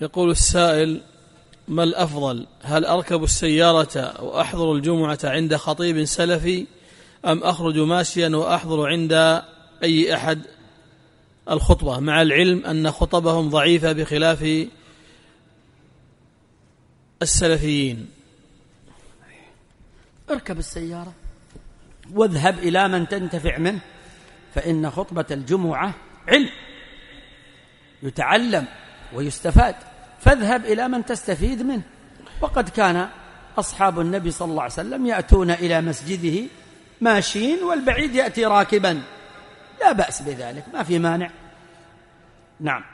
يقول السائل: ما الأفضل، هل أركب السيارة وأحضر الجمعة عند خطيب سلفي، أم أخرج ماشيا وأحضر عند أي أحد الخطبة، مع العلم أن خطبهم ضعيفة بخلاف السلفيين؟ اركب السيارة واذهب إلى من تنتفع منه، فإن خطبة الجمعة علم يتعلم ويستفاد، فاذهب إلى من تستفيد منه. وقد كان أصحاب النبي صلى الله عليه وسلم يأتون إلى مسجده ماشيين، والبعيد يأتي راكبا، لا بأس بذلك، ما في مانع. نعم.